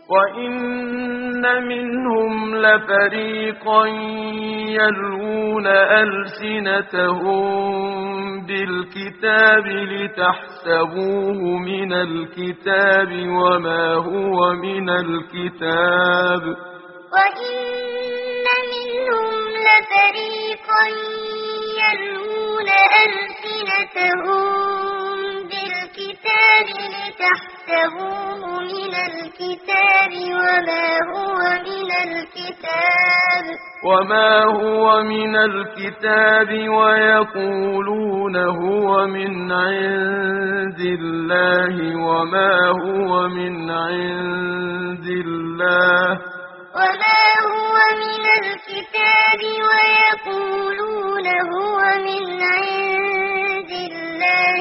وإن منهم لفريقا يلوون ألسنتهم بالكتاب لتحسبوه من الكتاب وما هو من الكتاب وإن منهم لفريقا يلوون ألسنتهم بالكتاب لتحسبوه من الكتاب وما هو من الكتاب ويقولون هو من عند الله وما هو من عند الله ويقولون هو من عند الله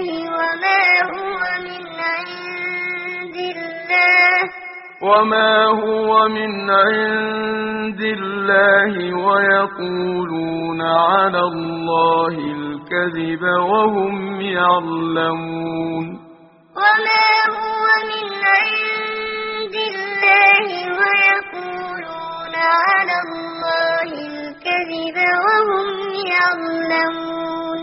وما هو من عند الله ويقولون على الله الكذب وهم يعلمون وما هو من عند الله ويقولون على الله الكذب وهم يعلمون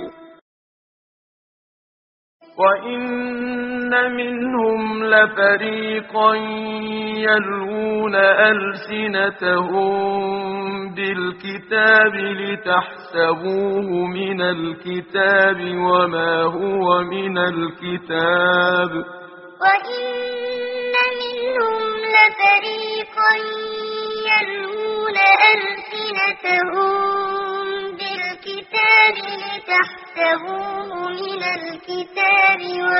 وإن منهم لفريقا يلوون ألسنتهم بالكتاب لتحسبوه من الكتاب وما هو من الكتاب وإن منهم لفريقا يلوون ألسنتهم بالكتاب لتحسبوه من الكتاب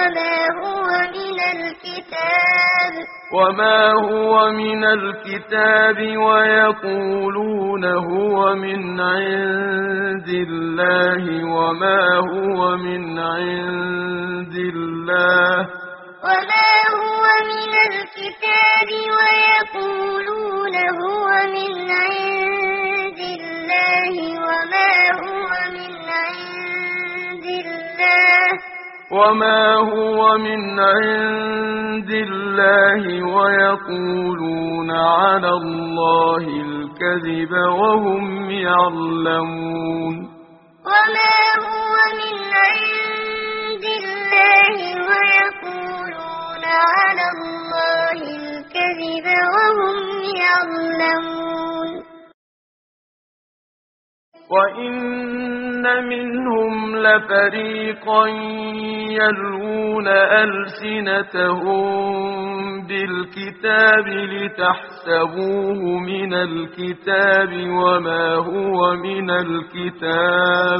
وما هو من الكتاب ويقولون هو من عند الله وما هو من عند الله ويقولون هو من عند الله وما هو من عند الله ويقولون على الله الكذب وهم يعلمون وما هو من عند الله ويقولون على الله الكذب وهم يعلمون وإن منهم لفريقا يلوون ألسنتهم بالكتاب لتحسبوه من الكتاب وما هو من الكتاب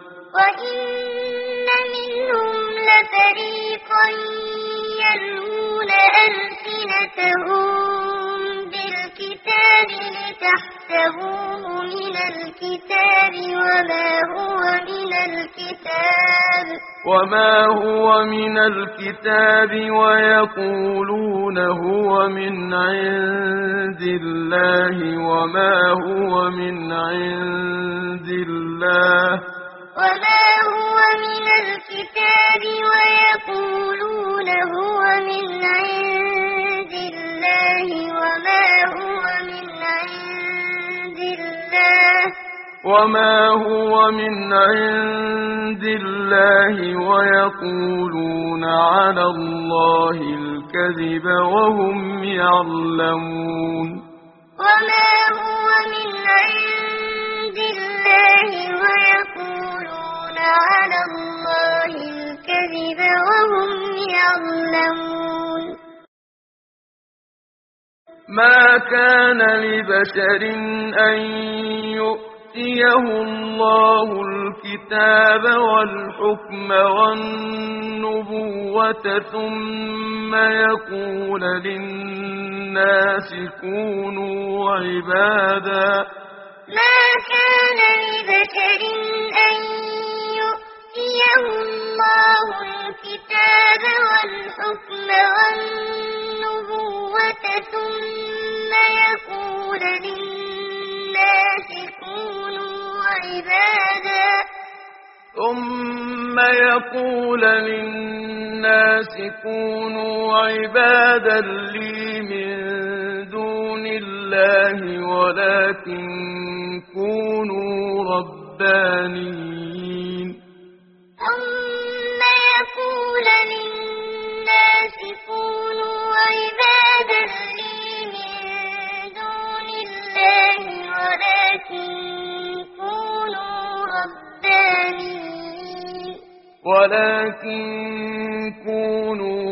وإن منهم لفريقا يلوون ألسنتهم بالكتاب لتحسبوه من الكتاب وما هو من الكتاب ويقولون هو من عند الله وما هو من عند الله ويقولون هو من عند الله وما هو من عند الله ويقولون على الله الكذب وهم يعلمون وما هو من عند الله ويقولون على الله الكذب وهم يعلمون ما كان لبشر أن يؤتيه الله الكتاب والحكم والنبوة ثم يقول للناس كونوا عبادا ما كان لبشر أن يؤتيه الله الكتاب والحكم والنبوة ثم يقول للناس كونوا عبادا لي من لله ولكن كونوا ربانيين ثم يقول للناس كونوا عبادا لي من دون الله ولكن كونوا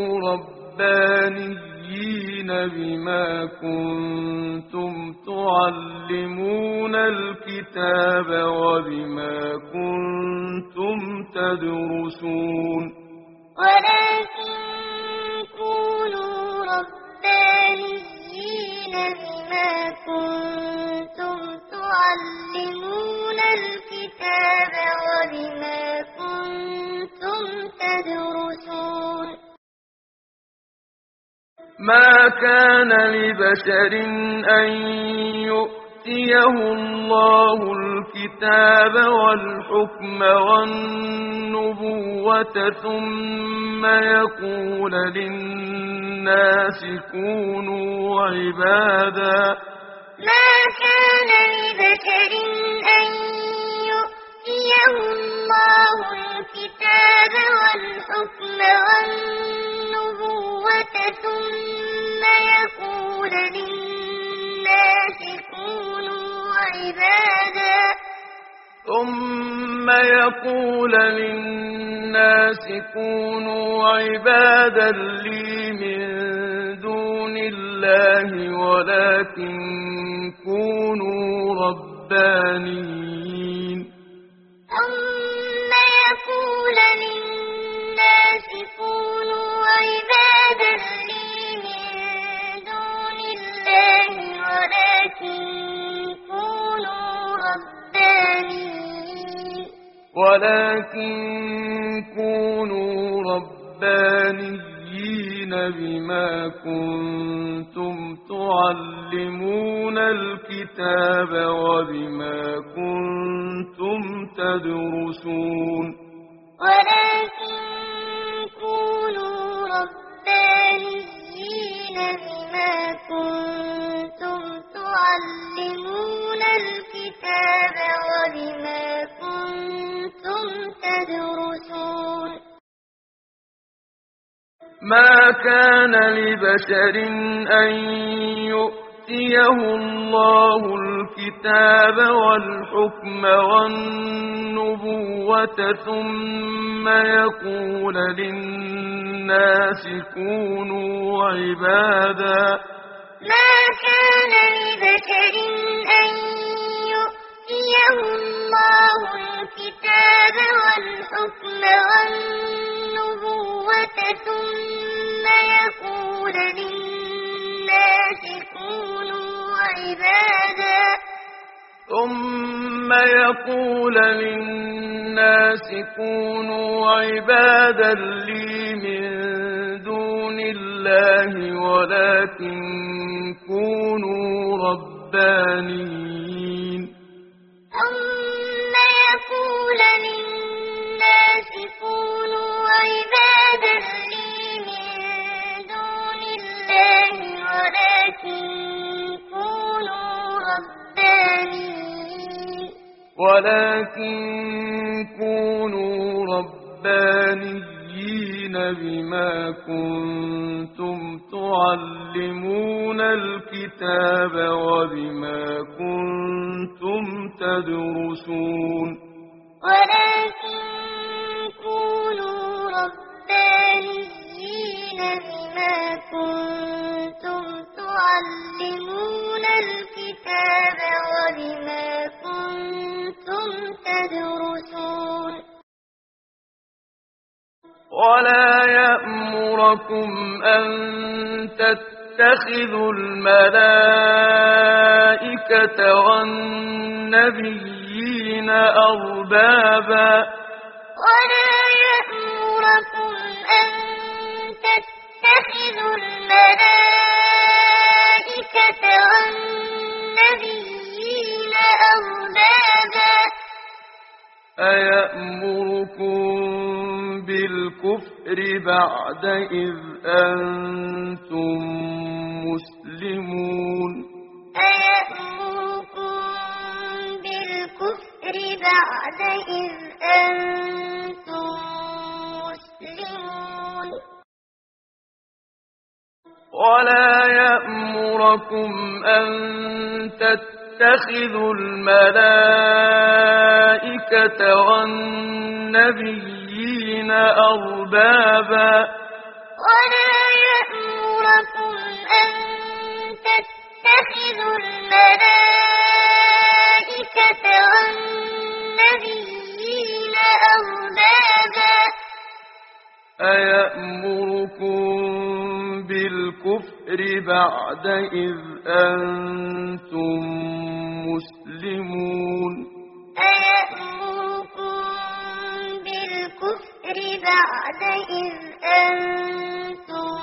ربانيين بما كنتم تعلمون الكتاب وبما كنتم تدرسون ولكن كونوا ربانيين بما كنتم تعلمون الكتاب وبما كنتم تدرسون ما كان لبشر أن يؤتيه الله الكتاب والحكم والنبوة ثم يقول للناس كونوا عبادا ما كان لبشر أن يؤتيه الله الكتاب والحكم والنبوة ثم يقول للناس كونوا عبادا لي من دون الله ولكن كونوا ربانيين ثم يقول للناس كونوا عبادا لي من دون الله ولكن كونوا ربانيين بما كنتم تعلمون الكتاب وبما كنتم تدرسون ولكن كونوا ربانيين بما كنتم تعلمون الكتاب وبما كنتم تدرسون ما كان لبشر أن يؤتيه الله الكتاب والحكم والنبوة ثم يقول للناس كونوا عبادا ما كان لبشر أن يؤتيه الله الكتاب والحكم والنبوة ثم يقول للناس كونوا عبادا لي من دون الله ولكن كونوا ربانيين ثم يقول للناس كونوا عبادا لي من دون الله ولكن كونوا ربانيين بما كنتم تعلمون الكتاب وبما كنتم تدرسون ولكن كونوا ربانيين بما كنتم تعلمون الكتاب وبما كنتم تدرسون ولا يأمركم أن تتخذوا الملائكة والنبيين أربابا ولا يأمركم أن تتخذوا الملائكة والنبيين أربابا أيأمركم بالكفر بعد إذ أنتم مسلمون أيأمركم إذ أنتم مسلمون ولا يأمركم أن تتخذوا الملائكة والنبيين أربابا ولا يأمركم أن تتخذوا الملائكة والنبيين أربابا أيأمركم بالكفر بعد إذ أنتم مسلمون أيأمركم بالكفر بعد إذ أنتم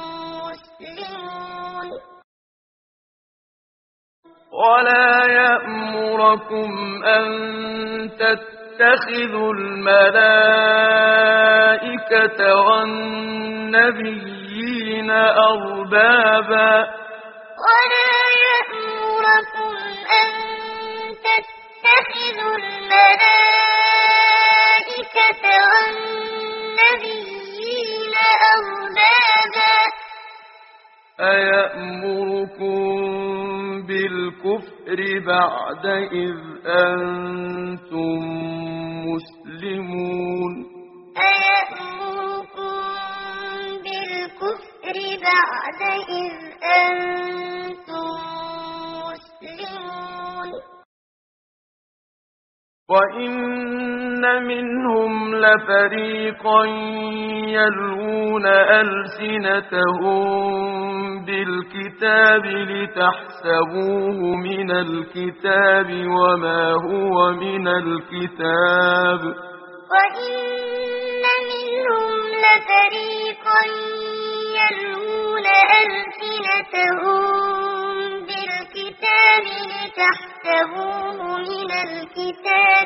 مسلمون ولا يأمركم أن تتخذوا الملائكة والنبيين أربابا ولا يأمركم أن تتخذوا الملائكة والنبيين أربابا أيأمركم بالكفر بعد إذ أنتم مسلمون أيأمركم بالكفر بعد إذ أنتم مسلمون وإن منهم لفريقا يلوون ألسنتهم بالكتاب لتحسبوه من الكتاب وما هو من الكتاب وإن منهم لفريقا يلوون ألسنتهم بالكتاب لتحسبوه من الكتاب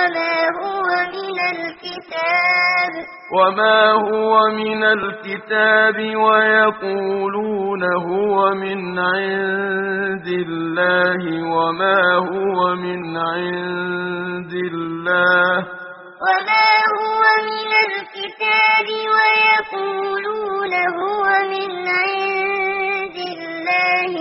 وما هو من الكتاب ويقولون هو من عند الله وما هو من عند الله وما هو من الكتاب ويقولون هو من عند الله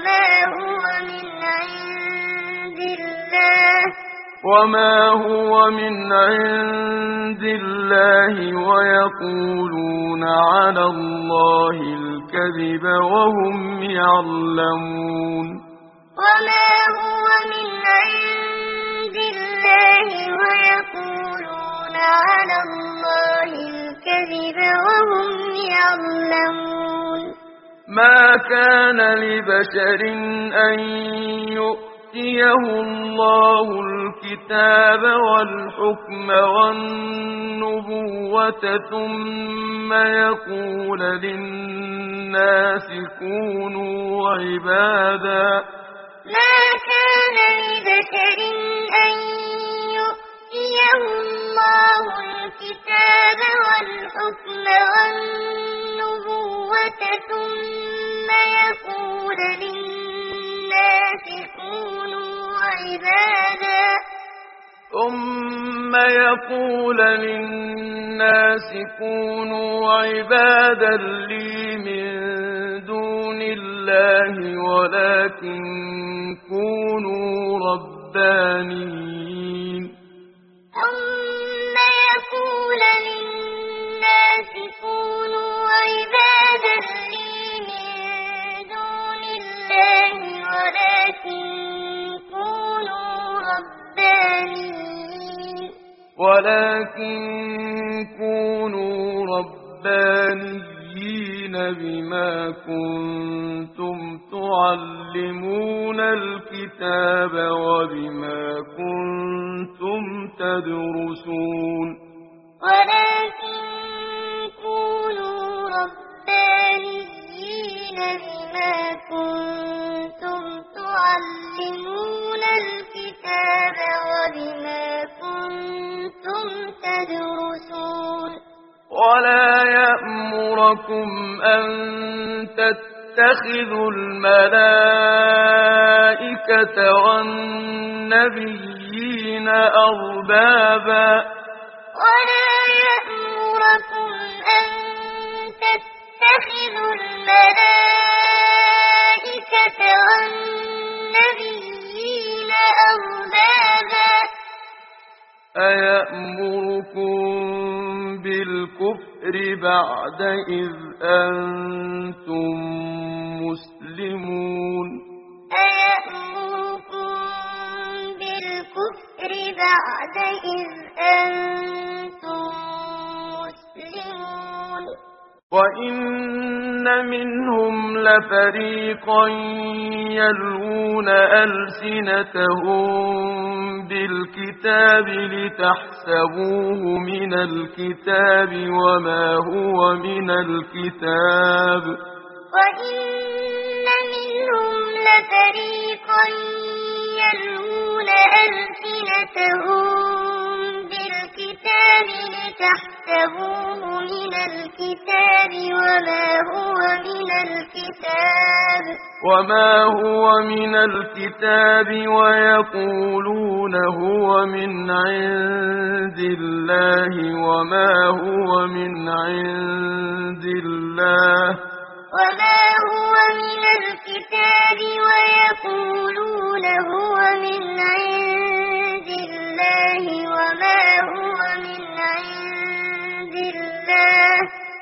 وما هو من عند الله ويقولون على الله الكذب وهم يعلمون وما هو من عند الله ويقولون على الله الكذب وهم يعلمون ما كان لبشر أن يؤتيه الله الكتاب والحكم والنبوة ثم يقول للناس كونوا عبادا ما كان لبشر أن يؤتيه الله الكتاب والحكم والنبوة ثم يقول للناس كونوا عبادا لي من دون الله ولكن كونوا ربانيين ثم يقول للناس كونوا عبادا لي من دون الله ولكن كونوا ربانيين بما كنتم تعلمون الكتاب وبما كنتم تدرسون ولكن كونوا ربانيين بما كنتم تعلمون الكتاب وبما كنتم تدرسون ولا يأمركم أن تتخذوا الملائكة والنبيين أربابا ولا يأمركم أن تتخذوا الملائكة والنبيين أربابا أيأمركم بالكفر بعد إذ أنتم مسلمون أيأمركم بالكفر بعد إذ أنتم مسلمون وإن منهم لفريقا يلوون ألسنتهم بالكتاب لتحسبوه من الكتاب وما هو من الكتاب وإن منهم لفريقا يلوون ألسنتهم بالكتاب لتحسبوه من الكتاب وما هو من الكتاب ويقولون هو من عند الله وما هو من عند الله وما هو من الكتاب ويقولون هو من عند الله وما هو من عند الله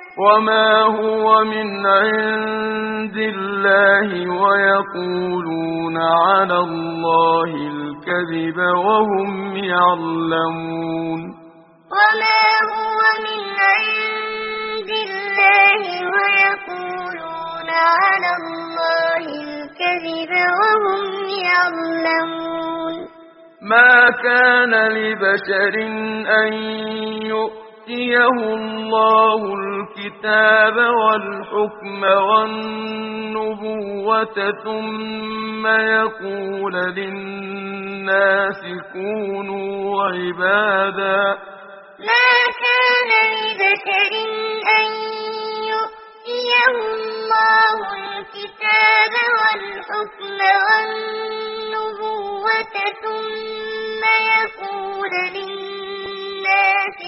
ويقولون على الله الكذب وهم يعلمون وما هو من عند الله ويقولون على الله الكذب وهم يعلمون ما كان لبشر أن يؤتيه الله الكتاب والحكم والنبوة ثم يقول للناس كونوا عبادا ما كان لبشر أن يؤتيه الله الكتاب والحكم والنبوة ثم يقول للناس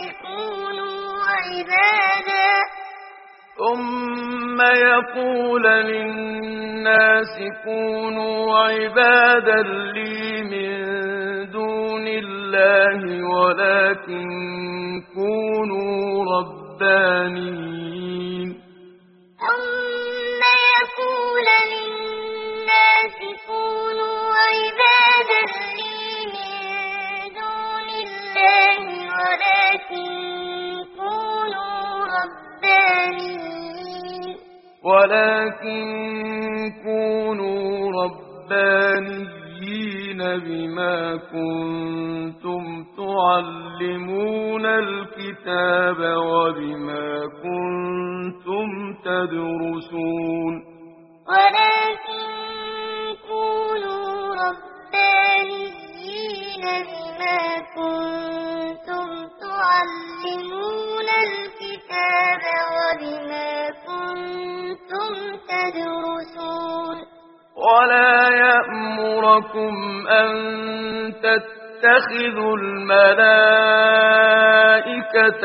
كونوا عبادا لي من دون الله ولكن كونوا ربانيين ثم يقول للناس كونوا عبادا لي من دون الله ولكن كونوا ربانيين بما كنتم تعلمون الكتاب وبما كنتم تدرسون ولكن كونوا ربانيين بما كنتم تعلمون الكتاب وبما كنتم تدرسون ولا يأمركم أن تتخذوا الملائكة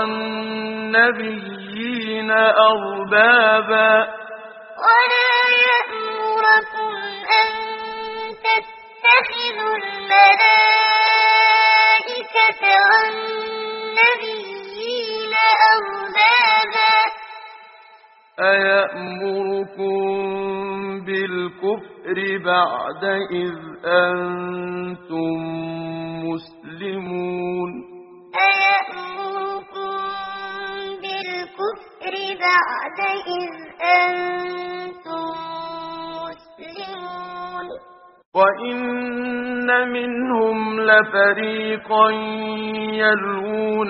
والنبيين أربابا ولا يأمركم أن تتخذوا الملائكة والنبيين أربابا أيأمركم بالكفر بعد إذ أنتم مسلمون أيأمركم بالكفر بعد إذ أنتم مسلمون وإن منهم لفريقا يلوون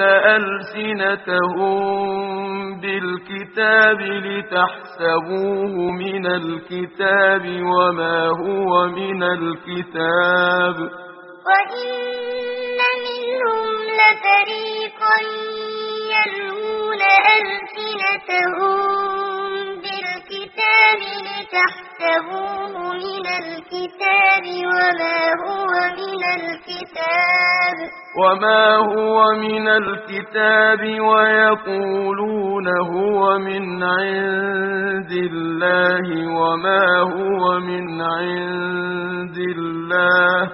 ألسنتهم بالكتاب لتحسبوه من الكتاب وما هو من الكتاب وإن منهم لفريقا يلوون ألسنتهم بالكتاب الكتاب لتحسبوه من الكتاب وما هو من الكتاب ويقولون هو من عند الله وما هو من عند الله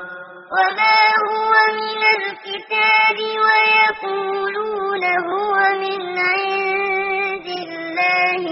ويقولون هو من عند الله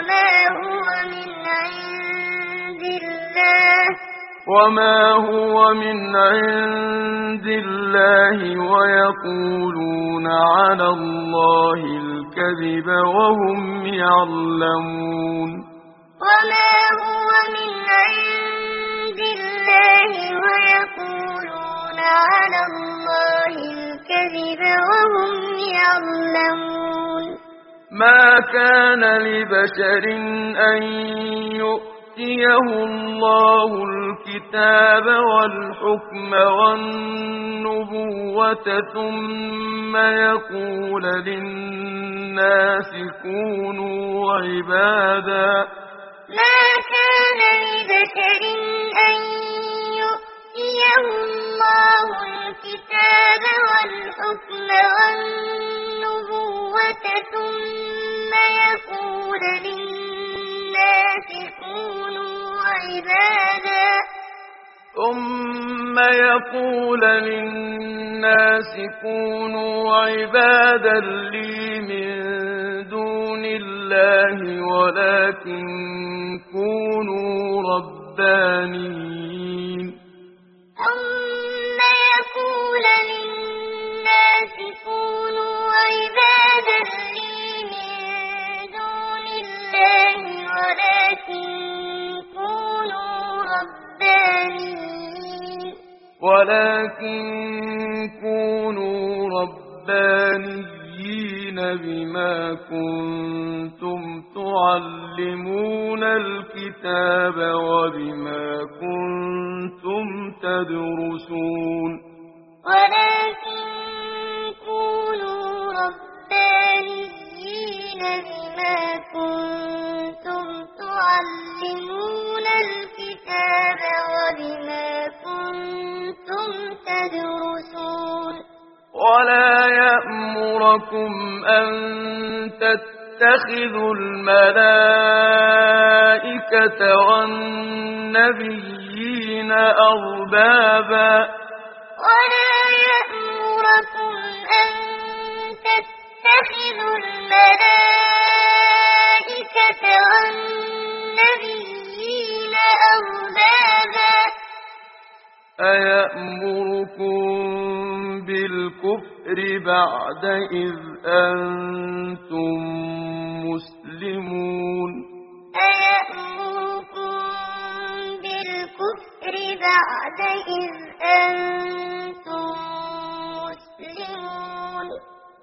وما هو من عند الله ويقولون على الله الكذب وهم يعلمون وما هو من عند الله ويقولون على الله الكذب وهم يعلمون ما كان لبشر أن يؤتيه الله الكتاب والحكم والنبوة ثم يقول للناس كونوا عبادا ما كان لبشر أن يؤتيه الله الكتاب والحكم والنبوة ثم يقول للناس كونوا عبادا لي من دون الله ولكن كونوا ربانيين بما كنتم تعلمون الكتاب وبما كنتم تدرسون ولكن كونوا ربانيين بما كنتم تعلمون الكتاب وبما كنتم تدرسون ولا يأمركم أن تتخذوا الملائكة والنبيين أربابا ولا يأمركم أن تتخذوا الملائكة والنبيين أربابا أيأمركم بالكفر بعد إذ أنتم مسلمون أيأمركم بالكفر بعد إذ أنتم